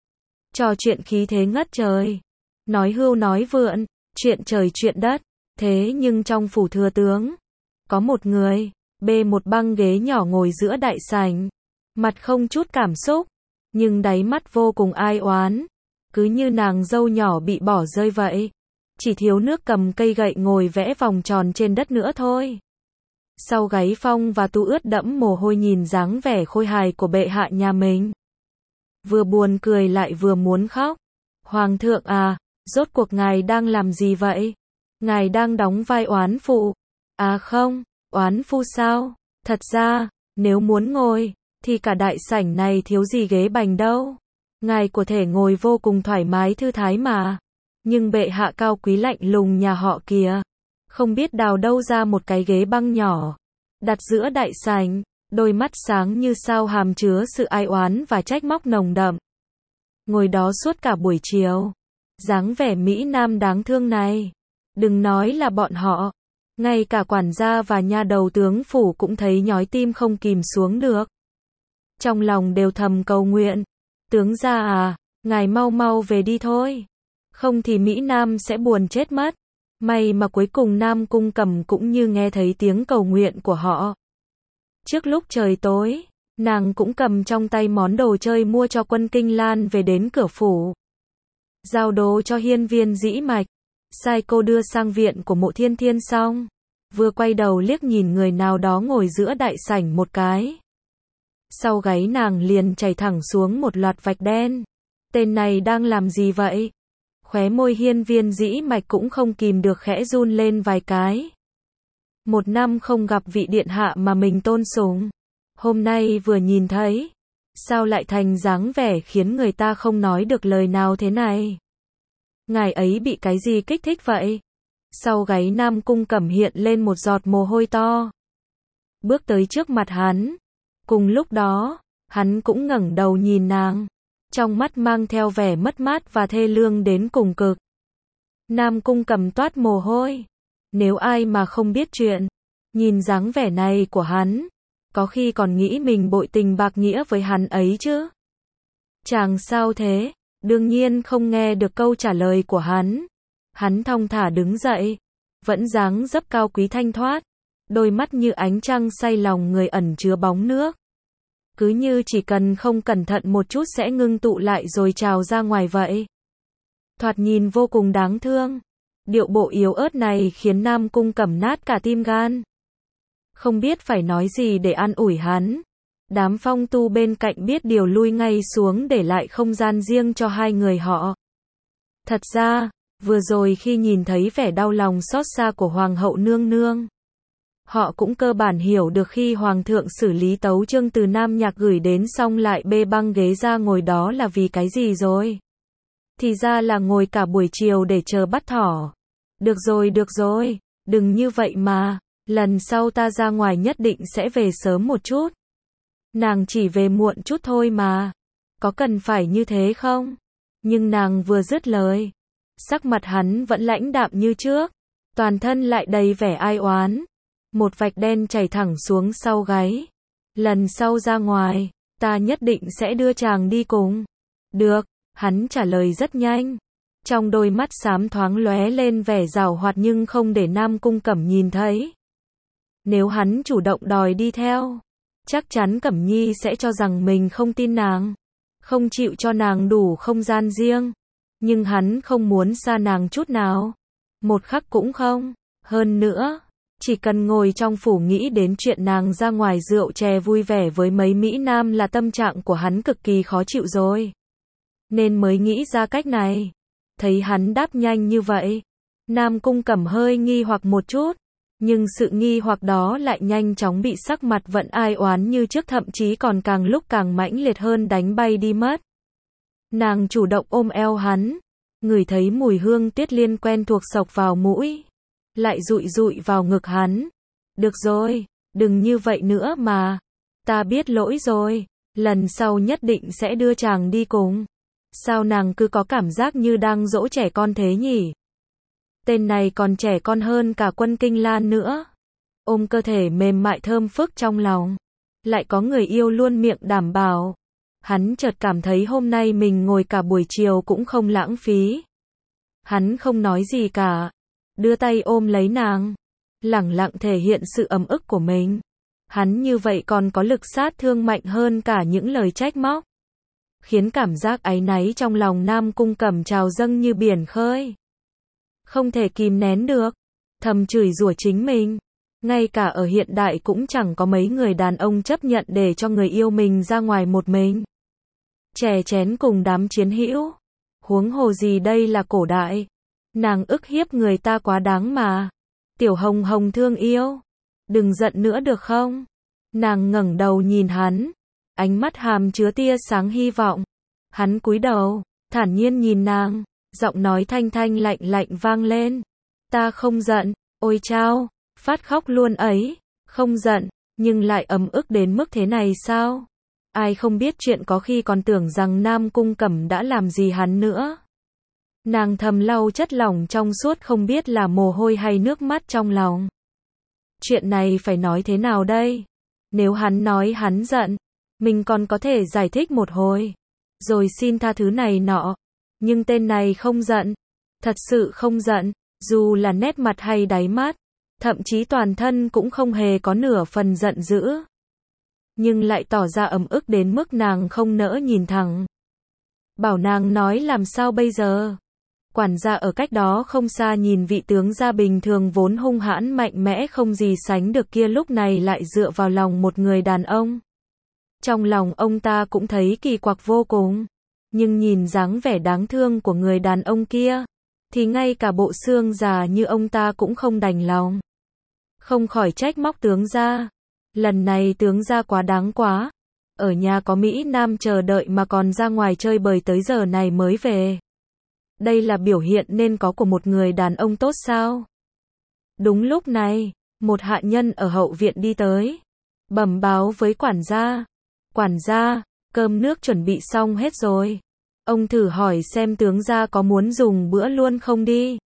Trò chuyện khí thế ngất trời. Nói hưu nói vượn, chuyện trời chuyện đất. Thế nhưng trong phủ thừa tướng, có một người, bê một băng ghế nhỏ ngồi giữa đại sảnh. Mặt không chút cảm xúc, nhưng đáy mắt vô cùng ai oán. Cứ như nàng dâu nhỏ bị bỏ rơi vậy. Chỉ thiếu nước cầm cây gậy ngồi vẽ vòng tròn trên đất nữa thôi. Sau gáy Phong và Tu ướt đẫm mồ hôi nhìn dáng vẻ khôi hài của bệ hạ nhà mình. Vừa buồn cười lại vừa muốn khóc. Hoàng thượng à, rốt cuộc ngài đang làm gì vậy? Ngài đang đóng vai oán phụ. À không, oán phu sao? Thật ra, nếu muốn ngồi, thì cả đại sảnh này thiếu gì ghế bành đâu. Ngài có thể ngồi vô cùng thoải mái thư thái mà. Nhưng bệ hạ cao quý lạnh lùng nhà họ kìa, không biết đào đâu ra một cái ghế băng nhỏ, đặt giữa đại sảnh, đôi mắt sáng như sao hàm chứa sự ai oán và trách móc nồng đậm. Ngồi đó suốt cả buổi chiều. Dáng vẻ Mỹ Nam đáng thương này. Đừng nói là bọn họ, ngay cả quản gia và nha đầu tướng phủ cũng thấy nhói tim không kìm xuống được. Trong lòng đều thầm cầu nguyện. Tướng gia à, ngài mau mau về đi thôi. Không thì Mỹ Nam sẽ buồn chết mất. May mà cuối cùng Nam Cung Cẩm cũng như nghe thấy tiếng cầu nguyện của họ. Trước lúc trời tối, nàng cũng cầm trong tay món đồ chơi mua cho Quân Kinh Lan về đến cửa phủ. Giao đồ cho hiên viên dĩ mạch. Sai cô đưa sang viện của Mộ Thiên Thiên xong. Vừa quay đầu liếc nhìn người nào đó ngồi giữa đại sảnh một cái. Sau gáy nàng liền chảy thẳng xuống một loạt vạch đen. Tên này đang làm gì vậy? Khóe môi hiên viên dĩ mạch cũng không kìm được khẽ run lên vài cái. Một năm không gặp vị điện hạ mà mình tôn sùng. Hôm nay vừa nhìn thấy. Sao lại thành dáng vẻ khiến người ta không nói được lời nào thế này? Ngài ấy bị cái gì kích thích vậy? Sau gáy Nam Cung Cẩm hiện lên một giọt mồ hôi to. Bước tới trước mặt hắn. Cùng lúc đó, hắn cũng ngẩng đầu nhìn nàng. Trong mắt mang theo vẻ mất mát và thê lương đến cùng cực. Nam Cung Cẩm toát mồ hôi. Nếu ai mà không biết chuyện, nhìn dáng vẻ này của hắn, có khi còn nghĩ mình bội tình bạc nghĩa với hắn ấy chứ. Chàng sao thế? Đương nhiên không nghe được câu trả lời của hắn. Hắn thong thả đứng dậy, vẫn dáng dấp cao quý thanh thoát, đôi mắt như ánh trăng say lòng người ẩn chứa bóng nước. Cứ như chỉ cần không cẩn thận một chút sẽ ngưng tụ lại rồi trào ra ngoài vậy. Thoạt nhìn vô cùng đáng thương. Điệu bộ yếu ớt này khiến Nam Cung Cẩm nát cả tim gan. Không biết phải nói gì để an ủi hắn. Đám phong tu bên cạnh biết điều lui ngay xuống để lại không gian riêng cho hai người họ. Thật ra, vừa rồi khi nhìn thấy vẻ đau lòng xót xa của Hoàng hậu nương nương, họ cũng cơ bản hiểu được khi Hoàng thượng xử lý tấu chương từ Nam Nhạc gửi đến xong lại bê băng ghế ra ngồi đó là vì cái gì rồi. Thì ra là ngồi cả buổi chiều để chờ bắt thỏ. Được rồi được rồi, đừng như vậy mà, lần sau ta ra ngoài nhất định sẽ về sớm một chút. Nàng chỉ về muộn chút thôi mà, có cần phải như thế không? Nhưng nàng vừa dứt lời, sắc mặt hắn vẫn lãnh đạm như trước, toàn thân lại đầy vẻ ai oán. Một vạch đen chảy thẳng xuống sau gáy. Lần sau ra ngoài, ta nhất định sẽ đưa chàng đi cùng. Được, hắn trả lời rất nhanh. Trong đôi mắt xám thoáng lóe lên vẻ giảo hoạt nhưng không để Nam Cung Cẩm nhìn thấy. Nếu hắn chủ động đòi đi theo, chắc chắn Cẩm Nhi sẽ cho rằng mình không tin nàng, không chịu cho nàng đủ không gian riêng. Nhưng hắn không muốn xa nàng chút nào, một khắc cũng không. Hơn nữa, chỉ cần ngồi trong phủ nghĩ đến chuyện nàng ra ngoài rượu chè vui vẻ với mấy mỹ nam là tâm trạng của hắn cực kỳ khó chịu rồi. Nên mới nghĩ ra cách này. Thấy hắn đáp nhanh như vậy, Nam Cung Cẩm hơi nghi hoặc một chút, nhưng sự nghi hoặc đó lại nhanh chóng bị sắc mặt vẫn ai oán như trước, thậm chí còn càng lúc càng mãnh liệt hơn đánh bay đi mất. Nàng chủ động ôm eo hắn, ngửi thấy mùi hương Tuyết Liên quen thuộc xộc vào mũi, lại dụi dụi vào ngực hắn. Được rồi, đừng như vậy nữa mà, ta biết lỗi rồi, lần sau nhất định sẽ đưa chàng đi cùng. Sao nàng cứ có cảm giác như đang dỗ trẻ con thế nhỉ? Tên này còn trẻ con hơn cả Quân Kinh Lan nữa. Ôm cơ thể mềm mại thơm phức trong lòng, lại có người yêu luôn miệng đảm bảo. Hắn chợt cảm thấy hôm nay mình ngồi cả buổi chiều cũng không lãng phí. Hắn không nói gì cả, đưa tay ôm lấy nàng, lẳng lặng thể hiện sự ấm ức của mình. Hắn như vậy còn có lực sát thương mạnh hơn cả những lời trách móc, khiến cảm giác áy náy trong lòng Nam Cung Cẩm trào dâng như biển khơi. Không thể kìm nén được, thầm chửi rủa chính mình. Ngay cả ở hiện đại cũng chẳng có mấy người đàn ông chấp nhận để cho người yêu mình ra ngoài một mình, chè chén cùng đám chiến hữu. Huống hồ gì đây là cổ đại. Nàng ức hiếp người ta quá đáng mà. Tiểu Hồng Hồng thương yêu, đừng giận nữa được không? Nàng ngẩng đầu nhìn hắn, ánh mắt hàm chứa tia sáng hy vọng. Hắn cúi đầu, thản nhiên nhìn nàng, giọng nói thanh thanh lạnh lạnh vang lên. Ta không giận, ôi chao, phát khóc luôn ấy, không giận, nhưng lại ấm ức đến mức thế này sao? Ai không biết chuyện có khi còn tưởng rằng Nam Cung Cẩm đã làm gì hắn nữa. Nàng thầm lau chất lỏng trong suốt không biết là mồ hôi hay nước mắt trong lòng. Chuyện này phải nói thế nào đây? Nếu hắn nói hắn giận, mình còn có thể giải thích một hồi, rồi xin tha thứ này nọ. Nhưng tên này không giận, thật sự không giận, dù là nét mặt hay đáy mắt, thậm chí toàn thân cũng không hề có nửa phần giận dữ. Nhưng lại tỏ ra ấm ức đến mức nàng không nỡ nhìn thẳng. Bảo nàng nói làm sao bây giờ? Quản gia ở cách đó không xa nhìn vị tướng gia bình thường vốn hung hãn mạnh mẽ không gì sánh được kia lúc này lại dựa vào lòng một người đàn ông. Trong lòng ông ta cũng thấy kỳ quặc vô cùng. Nhưng nhìn dáng vẻ đáng thương của người đàn ông kia, thì ngay cả bộ xương già như ông ta cũng không đành lòng. Không khỏi trách móc tướng gia. Lần này tướng gia quá đáng quá. Ở nhà có Mỹ Nam chờ đợi mà còn ra ngoài chơi bời tới giờ này mới về. Đây là biểu hiện nên có của một người đàn ông tốt sao? Đúng lúc này, một hạ nhân ở hậu viện đi tới, bẩm báo với quản gia. Quản gia, cơm nước chuẩn bị xong hết rồi. Ông thử hỏi xem tướng gia có muốn dùng bữa luôn không đi.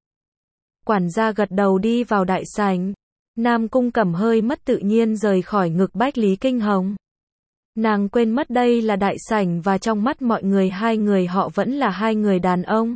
Quản gia gật đầu đi vào đại sảnh. Nam Cung Cẩm hơi mất tự nhiên rời khỏi ngực Bách Lý Kinh Hồng. Nàng quên mất đây là đại sảnh và trong mắt mọi người hai người họ vẫn là hai người đàn ông.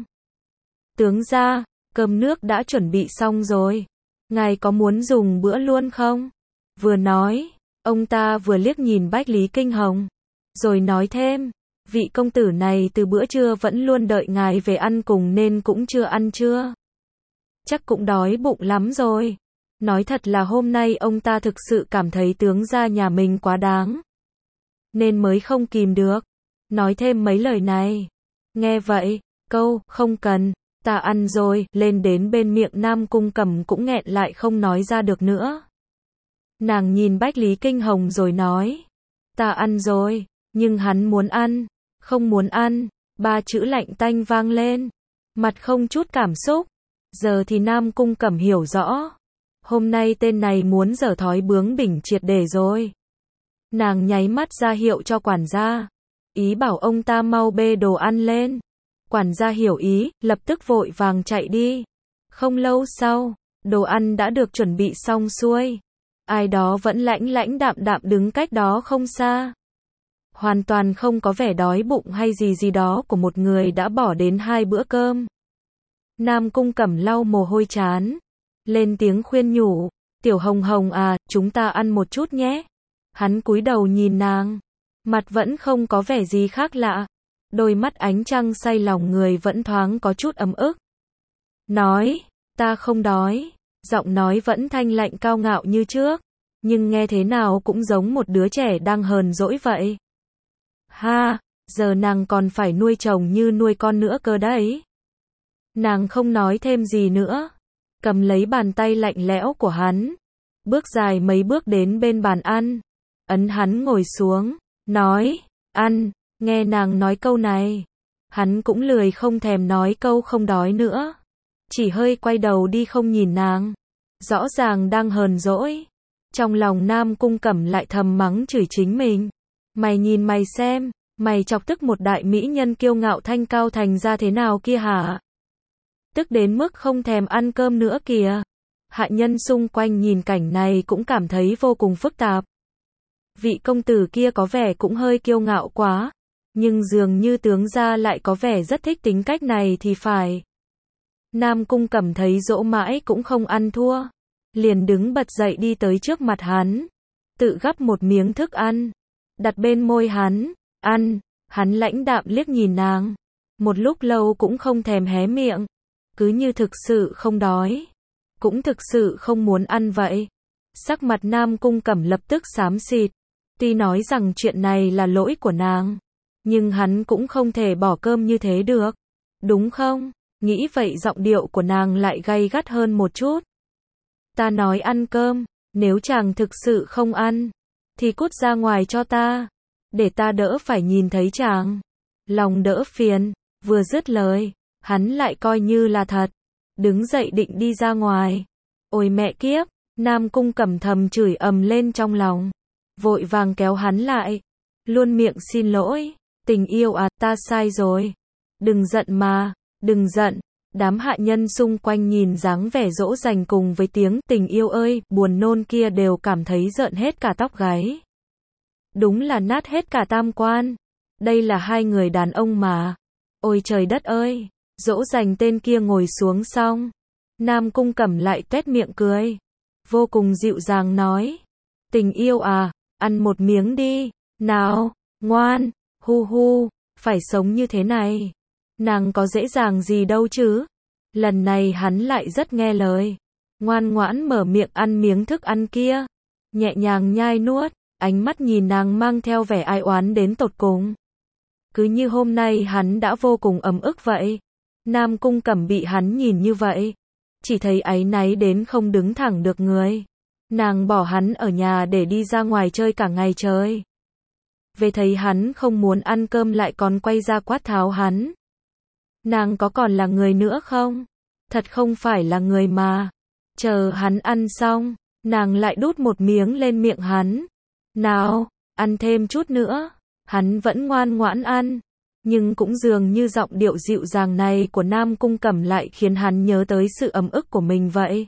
Tướng gia, cơm nước đã chuẩn bị xong rồi. Ngài có muốn dùng bữa luôn không? Vừa nói, ông ta vừa liếc nhìn Bách Lý Kinh Hồng, rồi nói thêm, vị công tử này từ bữa trưa vẫn luôn đợi ngài về ăn cùng nên cũng chưa ăn trưa. chắc cũng đói bụng lắm rồi. Nói thật là hôm nay ông ta thực sự cảm thấy tướng gia nhà mình quá đáng, nên mới không kìm được, nói thêm mấy lời này. Nghe vậy, câu, không cần, ta ăn rồi, lên đến bên miệng Nam Cung Cẩm cũng nghẹn lại không nói ra được nữa. Nàng nhìn Bách Lý Kinh Hồng rồi nói, ta ăn rồi, nhưng hắn muốn ăn, không muốn ăn, ba chữ lạnh tanh vang lên, mặt không chút cảm xúc. Giờ thì Nam Cung Cẩm hiểu rõ, hôm nay tên này muốn giở thói bướng bỉnh triệt để rồi. Nàng nháy mắt ra hiệu cho quản gia, ý bảo ông ta mau bê đồ ăn lên. Quản gia hiểu ý, lập tức vội vàng chạy đi. Không lâu sau, đồ ăn đã được chuẩn bị xong xuôi. Ai đó vẫn lãnh lãnh đạm đạm đứng cách đó không xa. Hoàn toàn không có vẻ đói bụng hay gì gì đó của một người đã bỏ đến hai bữa cơm. Nam Cung Cẩm lau mồ hôi trán, lên tiếng khuyên nhủ, Tiểu Hồng Hồng à, chúng ta ăn một chút nhé. Hắn cúi đầu nhìn nàng, mặt vẫn không có vẻ gì khác lạ, đôi mắt ánh trăng say lòng người vẫn thoáng có chút ấm ức. Nói, ta không đói, giọng nói vẫn thanh lạnh cao ngạo như trước, nhưng nghe thế nào cũng giống một đứa trẻ đang hờn dỗi vậy. Ha, giờ nàng còn phải nuôi chồng như nuôi con nữa cơ đấy. Nàng không nói thêm gì nữa, cầm lấy bàn tay lạnh lẽo của hắn, bước dài mấy bước đến bên bàn ăn, ấn hắn ngồi xuống, nói, ăn. Nghe nàng nói câu này, hắn cũng lười không thèm nói câu không đói nữa, chỉ hơi quay đầu đi không nhìn nàng, rõ ràng đang hờn dỗi. Trong lòng Nam Cung Cẩm lại thầm mắng chửi chính mình, mày nhìn mày xem, mày chọc tức một đại mỹ nhân kiêu ngạo thanh cao thành ra thế nào kia hả? Tức đến mức không thèm ăn cơm nữa kìa. Hạ nhân xung quanh nhìn cảnh này cũng cảm thấy vô cùng phức tạp. Vị công tử kia có vẻ cũng hơi kiêu ngạo quá, nhưng dường như tướng gia lại có vẻ rất thích tính cách này thì phải. Nam Cung Cẩm thấy dỗ mãi cũng không ăn thua, liền đứng bật dậy đi tới trước mặt hắn, tự gắp một miếng thức ăn, đặt bên môi hắn, ăn. Hắn lãnh đạm liếc nhìn nàng, một lúc lâu cũng không thèm hé miệng, cứ như thực sự không đói, cũng thực sự không muốn ăn vậy. Sắc mặt Nam Cung Cẩm lập tức xám xịt, tuy nói rằng chuyện này là lỗi của nàng, nhưng hắn cũng không thể bỏ cơm như thế được, đúng không? Nghĩ vậy giọng điệu của nàng lại gay gắt hơn một chút. Ta nói ăn cơm, nếu chàng thực sự không ăn, thì cút ra ngoài cho ta, để ta đỡ phải nhìn thấy chàng, lòng đỡ phiền. Vừa dứt lời, hắn lại coi như là thật, đứng dậy định đi ra ngoài. Ôi mẹ kiếp, Nam Cung Cẩm thầm chửi ầm lên trong lòng, vội vàng kéo hắn lại, luôn miệng xin lỗi, tình yêu à, ta sai rồi, đừng giận mà, đừng giận. Đám hạ nhân xung quanh nhìn dáng vẻ dỗ dành cùng với tiếng tình yêu ơi, buồn nôn kia đều cảm thấy rợn hết cả tóc gáy. Đúng là nát hết cả tam quan, đây là hai người đàn ông mà. Ôi trời đất ơi, dỗ dành tên kia ngồi xuống xong, Nam Cung Cẩm lại tuét miệng cười, vô cùng dịu dàng nói, tình yêu à, ăn một miếng đi, nào, ngoan, hu hu, phải sống như thế này. Nàng có dễ dàng gì đâu chứ. Lần này hắn lại rất nghe lời, ngoan ngoãn mở miệng ăn miếng thức ăn kia, nhẹ nhàng nhai nuốt, ánh mắt nhìn nàng mang theo vẻ ai oán đến tột cùng. Cứ như hôm nay hắn đã vô cùng ấm ức vậy. Nam Cung Cẩm bị hắn nhìn như vậy, chỉ thấy áy náy đến không đứng thẳng được người. Nàng bỏ hắn ở nhà để đi ra ngoài chơi cả ngày trời. Về thấy hắn không muốn ăn cơm lại còn quay ra quát tháo hắn. Nàng có còn là người nữa không? Thật không phải là người mà. Chờ hắn ăn xong, nàng lại đút một miếng lên miệng hắn. Nào, ăn thêm chút nữa. Hắn vẫn ngoan ngoãn ăn, nhưng cũng dường như giọng điệu dịu dàng này của Nam Cung Cẩm lại khiến hắn nhớ tới sự ấm ức của mình vậy.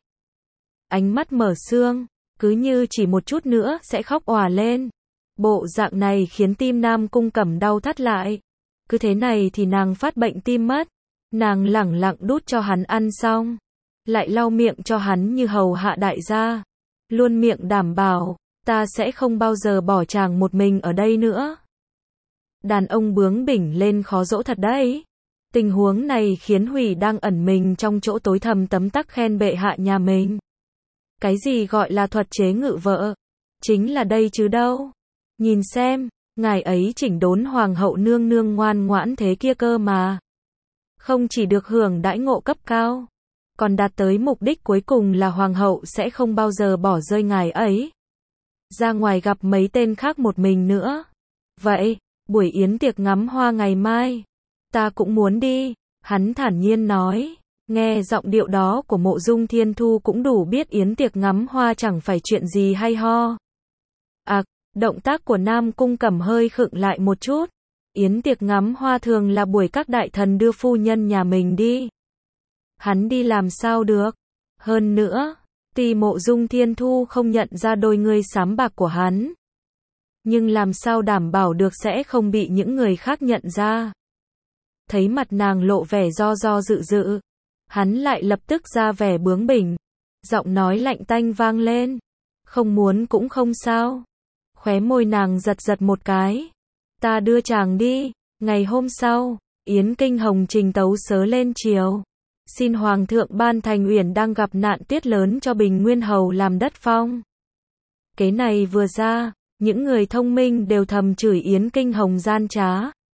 Ánh mắt mở sương, cứ như chỉ một chút nữa sẽ khóc òa lên. Bộ dạng này khiến tim Nam Cung Cẩm đau thắt lại. Cứ thế này thì nàng phát bệnh tim mất. Nàng lẳng lặng đút cho hắn ăn xong, lại lau miệng cho hắn như hầu hạ đại gia, luôn miệng đảm bảo, ta sẽ không bao giờ bỏ chàng một mình ở đây nữa. Đàn ông bướng bỉnh lên khó dỗ thật đấy. Tình huống này khiến Hủy đang ẩn mình trong chỗ tối thầm tấm tắc khen bệ hạ nhà mình. Cái gì gọi là thuật chế ngự vợ? Chính là đây chứ đâu. Nhìn xem, ngài ấy chỉnh đốn hoàng hậu nương nương ngoan ngoãn thế kia cơ mà. Không chỉ được hưởng đãi ngộ cấp cao, còn đạt tới mục đích cuối cùng là hoàng hậu sẽ không bao giờ bỏ rơi ngài ấy. Ra ngoài gặp mấy tên khác một mình nữa. Vậy, buổi yến tiệc ngắm hoa ngày mai, ta cũng muốn đi, hắn thản nhiên nói. Nghe giọng điệu đó của Mộ Dung Thiên Thu cũng đủ biết yến tiệc ngắm hoa chẳng phải chuyện gì hay ho. À, động tác của Nam Cung Cẩm hơi khựng lại một chút. Yến tiệc ngắm hoa thường là buổi các đại thần đưa phu nhân nhà mình đi. Hắn đi làm sao được? Hơn nữa, tuy Mộ Dung Thiên Thu không nhận ra đôi ngươi xám bạc của hắn, nhưng làm sao đảm bảo được sẽ không bị những người khác nhận ra. Thấy mặt nàng lộ vẻ do do dự dự, hắn lại lập tức ra vẻ bướng bỉnh, giọng nói lạnh tanh vang lên. Không muốn cũng không sao. Khóe môi nàng giật giật một cái. Ta đưa chàng đi. Ngày hôm sau, Yến Kinh Hồng trình tấu sớ lên triều. Xin Hoàng thượng ban thành uyển đang gặp nạn tuyết lớn cho Bình Nguyên Hầu làm đất phong. Kế này vừa ra, những người thông minh đều thầm chửi Yến Kinh Hồng gian trá,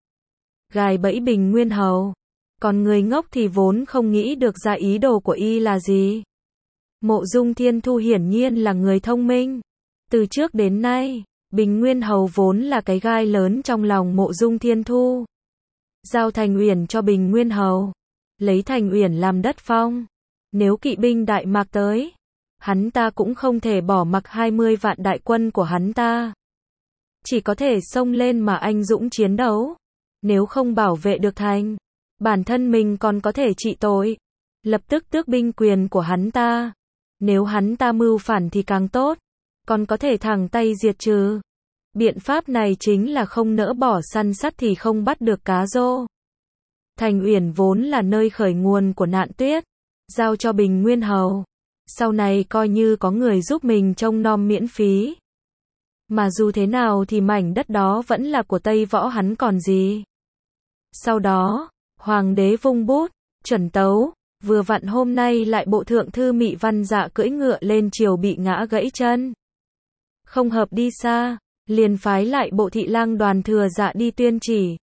gài bẫy Bình Nguyên Hầu. Còn người ngốc thì vốn không nghĩ được ra ý đồ của y là gì. Mộ Dung Thiên Thu hiển nhiên là người thông minh. Từ trước đến nay, Bình Nguyên Hầu vốn là cái gai lớn trong lòng Mộ Dung Thiên Thu. Giao thành uyển cho Bình Nguyên Hầu, lấy thành uyển làm đất phong. Nếu kỵ binh Đại Mạc tới, hắn ta cũng không thể bỏ mặc hai mươi vạn đại quân của hắn ta. Chỉ có thể xông lên mà anh dũng chiến đấu. Nếu không bảo vệ được thành, bản thân mình còn có thể trị tội, lập tức tước binh quyền của hắn ta. Nếu hắn ta mưu phản thì càng tốt, còn có thể thẳng tay diệt trừ. Biện pháp này chính là không nỡ bỏ săn sắt thì không bắt được cá rô. Thành uyển vốn là nơi khởi nguồn của nạn tuyết, giao cho Bình Nguyên Hầu, sau này coi như có người giúp mình trông nom miễn phí. Mà dù thế nào thì mảnh đất đó vẫn là của Tây Võ hắn còn gì. Sau đó, Hoàng đế vung bút, chuẩn tấu, vừa vặn hôm nay lại bộ thượng thư Mị Văn Dạ cưỡi ngựa lên triều bị ngã gãy chân. Không hợp đi xa, liền phái lại bộ thị lang Đoàn Thừa Dạ đi tuyên chỉ.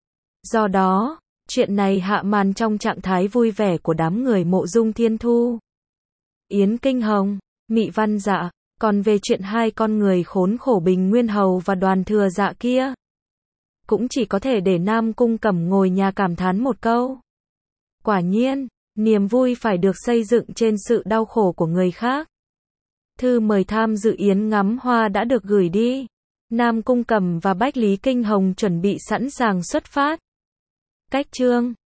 Do đó, chuyện này hạ màn trong trạng thái vui vẻ của đám người Mộ Dung Thiên Thu, Yến Kinh Hồng, Mị Văn Dạ. Còn về chuyện hai con người khốn khổ Bình Nguyên Hầu và Đoàn Thừa Dạ kia, cũng chỉ có thể để Nam Cung Cẩm ngồi nhà cảm thán một câu. Quả nhiên, niềm vui phải được xây dựng trên sự đau khổ của người khác. Thư mời tham dự yến ngắm hoa đã được gửi đi. Nam Cung Cẩm và Bách Lý Kinh Hồng chuẩn bị sẵn sàng xuất phát. Cách chương